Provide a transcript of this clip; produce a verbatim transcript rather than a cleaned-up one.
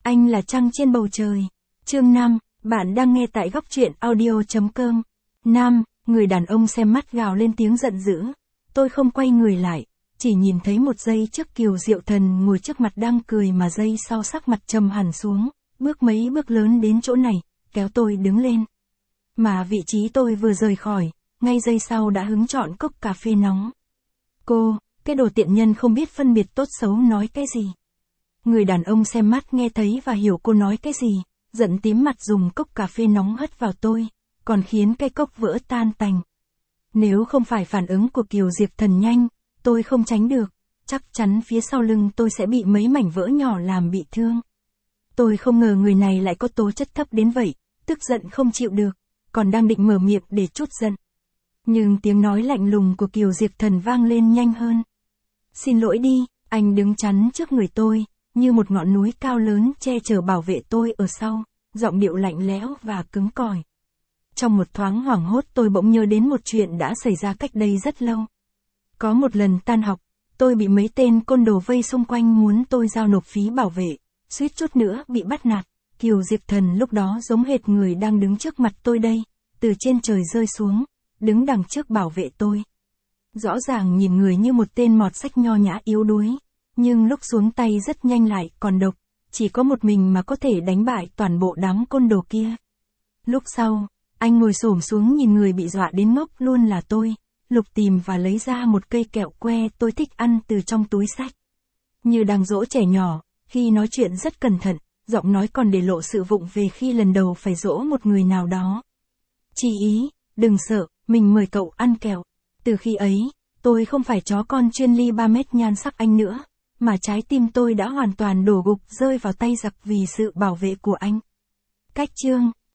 Anh là trăng trên bầu trời. Chương năm, bạn đang nghe tại góc truyện audio chấm com. Nam, người đàn ông xem mắt gào lên tiếng giận dữ. Tôi không quay người lại, chỉ nhìn thấy một giây trước Kiều Diệu Thần ngồi trước mặt đang cười mà giây sau sắc mặt trầm hẳn xuống, bước mấy bước lớn đến chỗ này, kéo tôi đứng lên. Mà vị trí tôi vừa rời khỏi, ngay giây sau đã hứng chọn cốc cà phê nóng. Cô, cái đồ tiện nhân không biết phân biệt tốt xấu nói cái gì. Người đàn ông xem mắt nghe thấy và hiểu cô nói cái gì, giận tím mặt dùng cốc cà phê nóng hất vào tôi, còn khiến cái cốc vỡ tan tành. Nếu không phải phản ứng của Kiều Diệp Thần nhanh, tôi không tránh được, chắc chắn phía sau lưng tôi sẽ bị mấy mảnh vỡ nhỏ làm bị thương. Tôi không ngờ người này lại có tố chất thấp đến vậy, tức giận không chịu được, còn đang định mở miệng để trút giận. Nhưng tiếng nói lạnh lùng của Kiều Diệp Thần vang lên nhanh hơn. Xin lỗi đi, anh đứng chắn trước người tôi, như một ngọn núi cao lớn che chở bảo vệ tôi ở sau, giọng điệu lạnh lẽo và cứng cỏi. Trong một thoáng hoảng hốt tôi bỗng nhớ đến một chuyện đã xảy ra cách đây rất lâu. Có một lần tan học, tôi bị mấy tên côn đồ vây xung quanh muốn tôi giao nộp phí bảo vệ, suýt chút nữa bị bắt nạt. Kiều Diệp Thần lúc đó giống hệt người đang đứng trước mặt tôi đây, từ trên trời rơi xuống, đứng đằng trước bảo vệ tôi. Rõ ràng nhìn người như một tên mọt sách nho nhã yếu đuối, nhưng lúc xuống tay rất nhanh lại còn độc, chỉ có một mình mà có thể đánh bại toàn bộ đám côn đồ kia. Lúc sau, anh ngồi xổm xuống nhìn người bị dọa đến ngốc luôn là tôi, lục tìm và lấy ra một cây kẹo que tôi thích ăn từ trong túi xách. Như đang dỗ trẻ nhỏ, khi nói chuyện rất cẩn thận, giọng nói còn để lộ sự vụng về khi lần đầu phải dỗ một người nào đó. Chị ý, đừng sợ, mình mời cậu ăn kẹo. Từ khi ấy, tôi không phải chó con chuyên ly ba mét nhan sắc anh nữa, mà trái tim tôi đã hoàn toàn đổ gục rơi vào tay giặc vì sự bảo vệ của anh. Cách chương,